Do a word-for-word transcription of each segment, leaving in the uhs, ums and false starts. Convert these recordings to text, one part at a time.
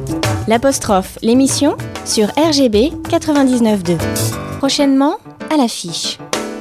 L'apostrophe, l'émission sur R G B quatre-vingt-dix-neuf point deux. Prochainement, à l'affiche.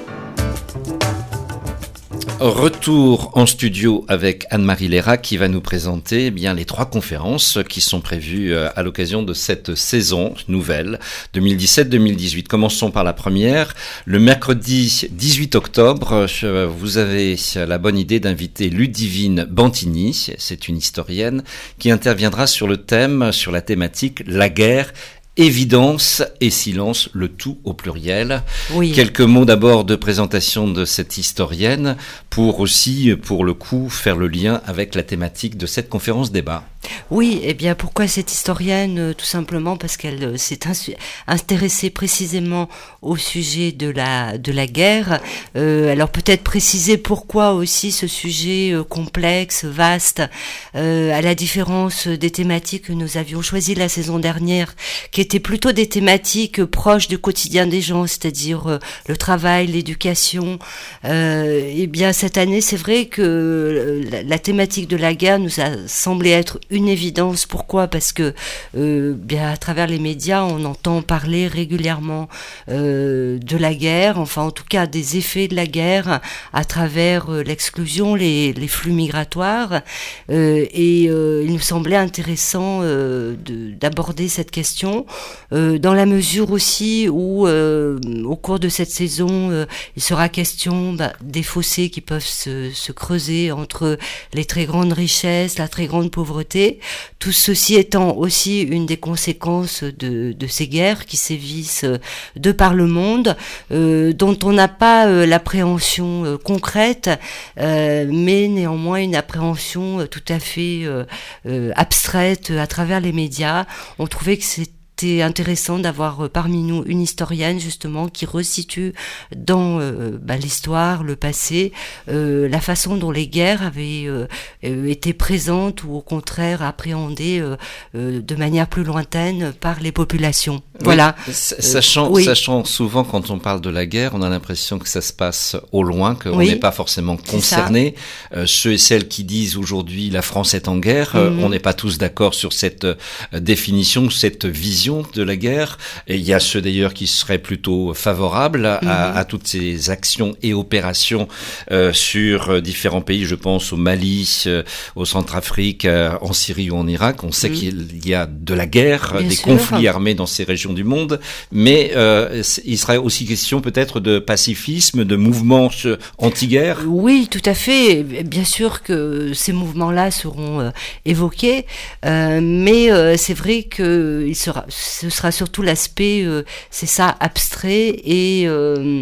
Retour en studio avec Anne-Marie Léra qui va nous présenter eh bien les trois conférences qui sont prévues à l'occasion de cette saison nouvelle deux mille dix-sept deux mille dix-huit. Commençons par la première. Le mercredi dix-huit octobre, vous avez la bonne idée d'inviter Ludivine Bantini. C'est une historienne qui interviendra sur le thème, sur la thématique la guerre. Évidence et silence, le tout au pluriel. Oui. Quelques mots d'abord de présentation de cette historienne pour aussi, pour le coup, faire le lien avec la thématique de cette conférence débat. Oui, eh bien pourquoi cette historienne ? Tout simplement parce qu'elle s'est insu- intéressée précisément au sujet de la de la guerre. Euh, alors peut-être préciser pourquoi aussi ce sujet euh, complexe, vaste, euh, à la différence des thématiques que nous avions choisies la saison dernière, qui étaient plutôt des thématiques proches du quotidien des gens, c'est-à-dire euh, le travail, l'éducation. Euh, eh bien cette année, c'est vrai que la, la thématique de la guerre nous a semblé être une évidence. Pourquoi ? Parce que euh, bien à travers les médias, on entend parler régulièrement euh, de la guerre, enfin en tout cas des effets de la guerre à travers euh, l'exclusion, les, les flux migratoires. Euh, et euh, il nous semblait intéressant euh, de, d'aborder cette question euh, dans la mesure aussi où euh, au cours de cette saison, euh, il sera question bah, des fossés qui peuvent se, se creuser entre les très grandes richesses, la très grande pauvreté. Tout ceci étant aussi une des conséquences de, de ces guerres qui sévissent de par le monde, euh, dont on n'a pas euh, l'appréhension euh, concrète, euh, mais néanmoins une appréhension euh, tout à fait euh, euh, abstraite à travers les médias. On trouvait que c'était C'est intéressant d'avoir parmi nous une historienne justement qui resitue dans euh, bah, l'histoire, le passé, euh, la façon dont les guerres avaient euh, euh, été présentes ou au contraire appréhendées euh, euh, de manière plus lointaine par les populations. Oui, voilà. Sachant, euh, oui. sachant souvent quand on parle de la guerre, on a l'impression que ça se passe au loin, qu'on oui. n'est pas forcément concerné. Euh, ceux et celles qui disent aujourd'hui la France est en guerre, mm-hmm. euh, on n'est pas tous d'accord sur cette euh, définition, cette vision de la guerre, et il y a ceux d'ailleurs qui seraient plutôt favorables à, mmh. à toutes ces actions et opérations euh, sur différents pays. Je pense au Mali, euh, au Centrafrique, euh, en Syrie ou en Irak. On sait mmh. qu'il y a de la guerre, Bien des sûr. conflits armés dans ces régions du monde, mais euh, il serait aussi question peut-être de pacifisme, de mouvements anti-guerre. Oui, tout à fait. Bien sûr que ces mouvements-là seront euh, évoqués, euh, mais euh, c'est vrai que il sera ce sera surtout l'aspect, euh, c'est ça, abstrait et, euh,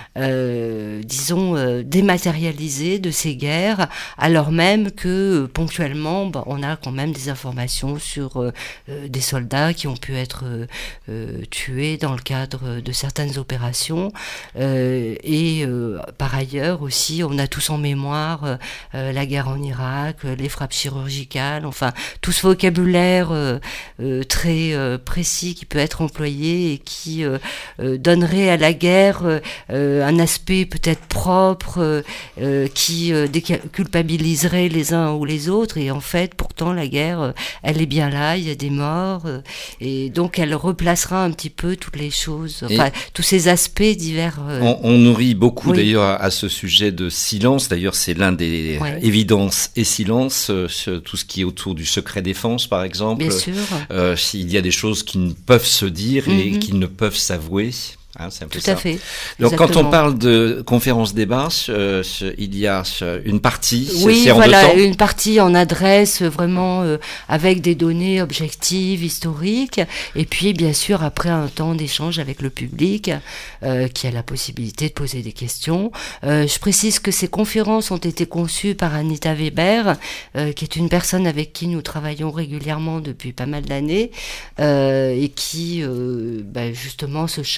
euh, disons, euh, dématérialisé de ces guerres, alors même que, euh, ponctuellement, bah, on a quand même des informations sur euh, euh, des soldats qui ont pu être euh, euh, tués dans le cadre de certaines opérations. Euh, et euh, par ailleurs aussi, on a tous en mémoire euh, la guerre en Irak, les frappes chirurgicales, enfin, tout ce vocabulaire euh, euh, très euh, précis qui peut être employé et qui euh, euh, donnerait à la guerre euh, un aspect peut-être propre, euh, euh, qui euh, déculpabiliserait les uns ou les autres, et en fait pourtant la guerre euh, elle est bien là, il y a des morts, euh, et donc elle replacera un petit peu toutes les choses, enfin et tous ces aspects divers. Euh... On, on nourrit beaucoup oui. d'ailleurs à, à ce sujet de silence, d'ailleurs c'est l'un des ouais. évidences et silence, euh, tout ce qui est autour du secret défense par exemple. Bien sûr. Euh, il y a des choses qui ne peuvent se dire et mm-hmm. qui ne peuvent s'avouer. Hein, c'est un peu Tout ça. à fait. Donc, Exactement. quand on parle de conférence débat, euh, il y a une partie, oui, c'est en voilà, deux temps. Une partie en adresse vraiment euh, avec des données objectives, historiques, et puis bien sûr après un temps d'échange avec le public euh, qui a la possibilité de poser des questions. Euh, je précise que ces conférences ont été conçues par Anita Weber, euh, qui est une personne avec qui nous travaillons régulièrement depuis pas mal d'années euh, et qui euh, bah, justement se charge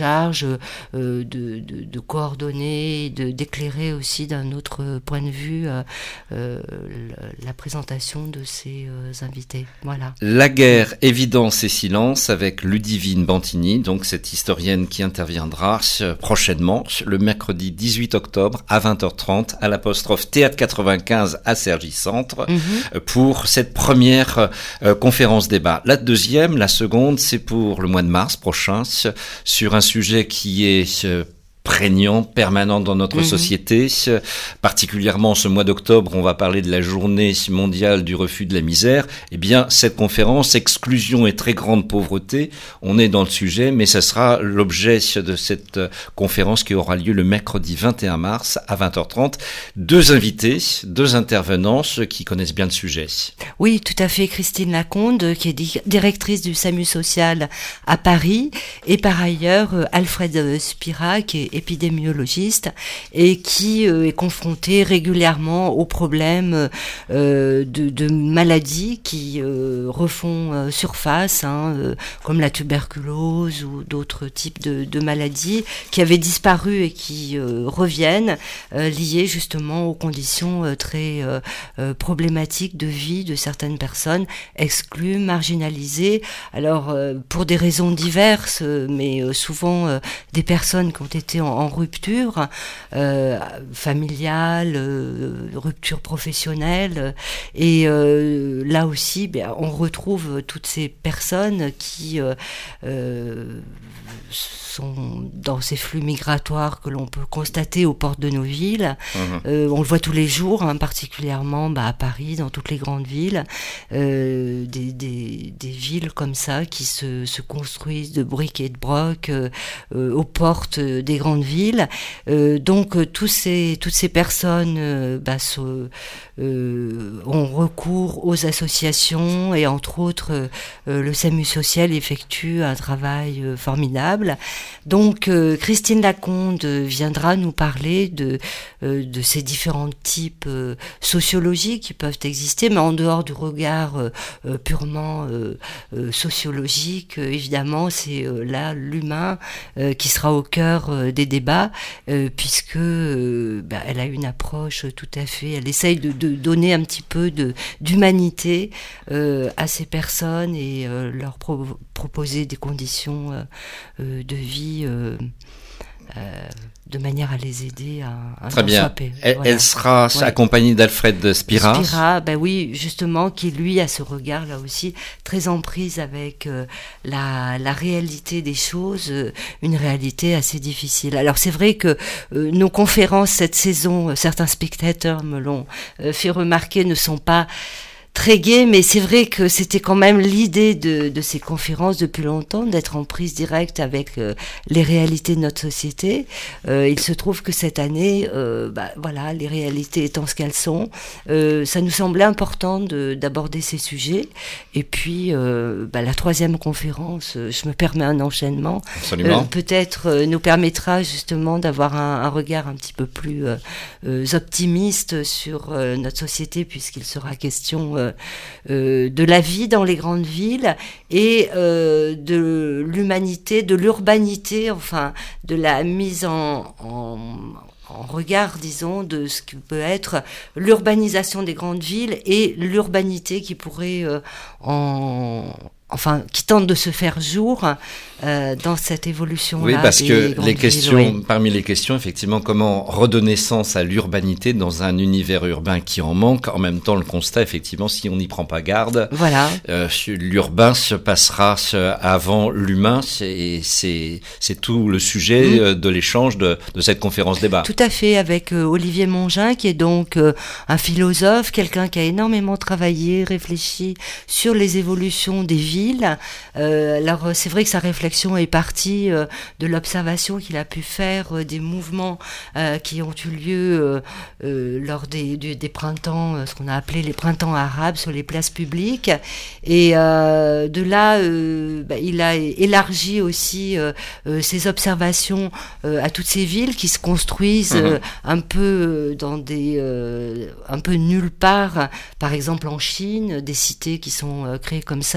tâche euh, de, de, de coordonner, de, d'éclairer aussi d'un autre point de vue euh, euh, la présentation de ces euh, invités. Voilà. La guerre, évidence et silence avec Ludivine Bantigny, donc cette historienne qui interviendra prochainement le mercredi dix-huit octobre à vingt heures trente à l'apostrophe Théâtre quatre-vingt-quinze à Cergy Centre mmh. pour cette première euh, conférence débat. La deuxième, la seconde, c'est pour le mois de mars prochain sur un sujet qui est euh, prégnant, permanent dans notre mmh. société. Particulièrement ce mois d'octobre, on va parler de la journée mondiale du refus de la misère. Eh bien, cette conférence, exclusion et très grande pauvreté, on est dans le sujet, mais ça sera l'objet de cette conférence qui aura lieu le mercredi vingt et un mars à vingt heures trente. Deux invités, deux intervenants qui connaissent bien le sujet. Oui, tout à fait. Christine Lacombe, qui est directrice du SAMU social à Paris, et par ailleurs Alfred Spira, qui est épidémiologiste et qui euh, est confronté régulièrement aux problèmes euh, de, de maladies qui euh, refont euh, surface, hein, euh, comme la tuberculose ou d'autres types de, de maladies qui avaient disparu et qui euh, reviennent, euh, liées justement aux conditions euh, très euh, euh, problématiques de vie de certaines personnes exclues, marginalisées. Alors, euh, pour des raisons diverses, euh, mais euh, souvent euh, des personnes qui ont été en, en rupture euh, familiale, euh, rupture professionnelle, et euh, là aussi, ben, on retrouve toutes ces personnes qui euh, euh, sont dans ces flux migratoires que l'on peut constater aux portes de nos villes. Mmh. Euh, on le voit tous les jours, hein, particulièrement bah, à Paris, dans toutes les grandes villes, euh, des, des, des villes comme ça qui se, se construisent de briques et de brocs euh, euh, aux portes des grandes villes. Euh, donc euh, tous ces, toutes ces personnes euh, bah, se, euh, ont recours aux associations et entre autres euh, le SAMU social effectue un travail euh, formidable. Donc euh, Christine Lacombe viendra nous parler de, euh, de ces différents types euh, sociologiques qui peuvent exister, mais en dehors du regard euh, euh, purement euh, euh, sociologique, euh, évidemment c'est euh, là l'humain euh, qui sera au cœur euh, des débats, euh, puisque euh, bah, elle a une approche tout à fait, elle essaye de, de donner un petit peu de, d'humanité euh, à ces personnes et euh, leur pro- proposer des conditions euh, euh, de vie euh, euh, de manière à les aider à, à Très bien. Paix. Elle, Voilà. elle sera ouais. accompagnée d'Alfred Spira. Spira, ben oui, justement, qui lui a ce regard là aussi très en prise avec euh, la, la réalité des choses, euh, une réalité assez difficile. Alors c'est vrai que euh, nos conférences cette saison, euh, certains spectateurs me l'ont euh, fait remarquer, ne sont pas très gai, mais c'est vrai que c'était quand même l'idée de, de ces conférences depuis longtemps, d'être en prise directe avec euh, les réalités de notre société. Euh, il se trouve que cette année, euh, bah, voilà, les réalités étant ce qu'elles sont, euh, ça nous semblait important de, d'aborder ces sujets. Et puis, euh, bah, la troisième conférence, euh, je me permets un enchaînement, Absolument. Euh, peut-être euh, nous permettra justement d'avoir un, un regard un petit peu plus euh, euh, optimiste sur euh, notre société, puisqu'il sera question euh, Euh, de la vie dans les grandes villes et euh, de l'humanité, de l'urbanité, enfin de la mise en, en, en regard, disons, de ce que peut être l'urbanisation des grandes villes et l'urbanité qui pourrait euh, en... enfin, qui tente de se faire jour euh, dans cette évolution-là. Oui, parce que les questions, villes, oui. parmi les questions, effectivement, comment redonner sens à l'urbanité dans un univers urbain qui en manque. En même temps, le constat, effectivement, si on n'y prend pas garde, voilà. euh, l'urbain se passera avant l'humain, et c'est, c'est tout le sujet mmh. de l'échange de, de cette conférence débat. Tout à fait, avec euh, Olivier Mongin, qui est donc euh, un philosophe, quelqu'un qui a énormément travaillé, réfléchi sur les évolutions des villes. Euh, alors c'est vrai que sa réflexion est partie euh, de l'observation qu'il a pu faire euh, des mouvements euh, qui ont eu lieu euh, euh, lors des, du, des printemps, euh, ce qu'on a appelé les printemps arabes sur les places publiques, et euh, de là euh, bah, il a élargi aussi euh, euh, ses observations euh, à toutes ces villes qui se construisent euh, un peu dans des euh, un peu nulle part, par exemple en Chine, des cités qui sont euh, créées comme ça de toutes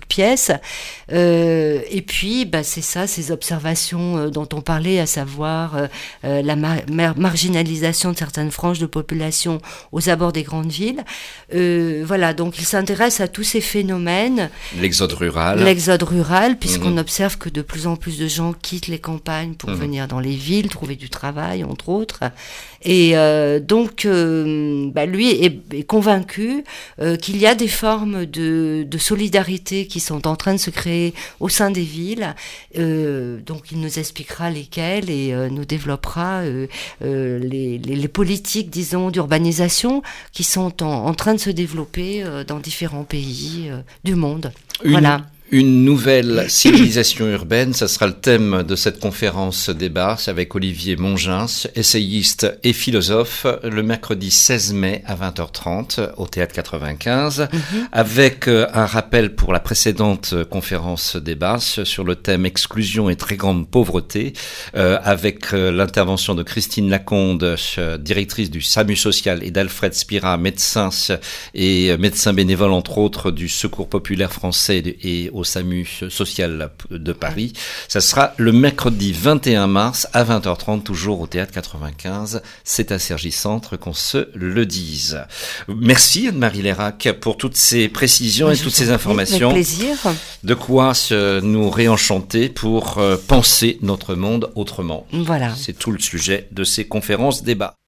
pièce. Euh, et puis, bah, c'est ça, ces observations euh, dont on parlait, à savoir euh, euh, la mar- mar- marginalisation de certaines franges de population aux abords des grandes villes. Euh, voilà, donc il s'intéresse à tous ces phénomènes. L'exode rural. L'exode rural, puisqu'on Mmh. observe que de plus en plus de gens quittent les campagnes pour mmh. venir dans les villes, trouver du travail, entre autres. Et euh, donc, euh, bah, lui est, est convaincu euh, qu'il y a des formes de, de solidarité qui sont en train de se créer au sein des villes. Euh, donc, il nous expliquera lesquelles et euh, nous développera euh, euh, les, les, les politiques, disons, d'urbanisation qui sont en, en train de se développer euh, dans différents pays euh, du monde. Une... Voilà. Une nouvelle civilisation urbaine, ça sera le thème de cette conférence débat avec Olivier Mongens, essayiste et philosophe, le mercredi seize mai à vingt heures trente au Théâtre quatre-vingt-quinze, mm-hmm. avec un rappel pour la précédente conférence débat sur le thème exclusion et très grande pauvreté, euh, avec l'intervention de Christine Laconde, directrice du SAMU social, et d'Alfred Spira, médecin et médecin bénévole entre autres du Secours populaire français et au SAMU social de Paris. Ça sera le mercredi vingt et un mars à vingt heures trente, toujours au Théâtre quatre-vingt-quinze. C'est à Cergy Centre qu'on se le dise. Merci Anne-Marie Lérac pour toutes ces précisions Moi, et toutes ces informations. Avec plaisir. De quoi nous réenchanter pour penser notre monde autrement. Voilà. C'est tout le sujet de ces conférences débats.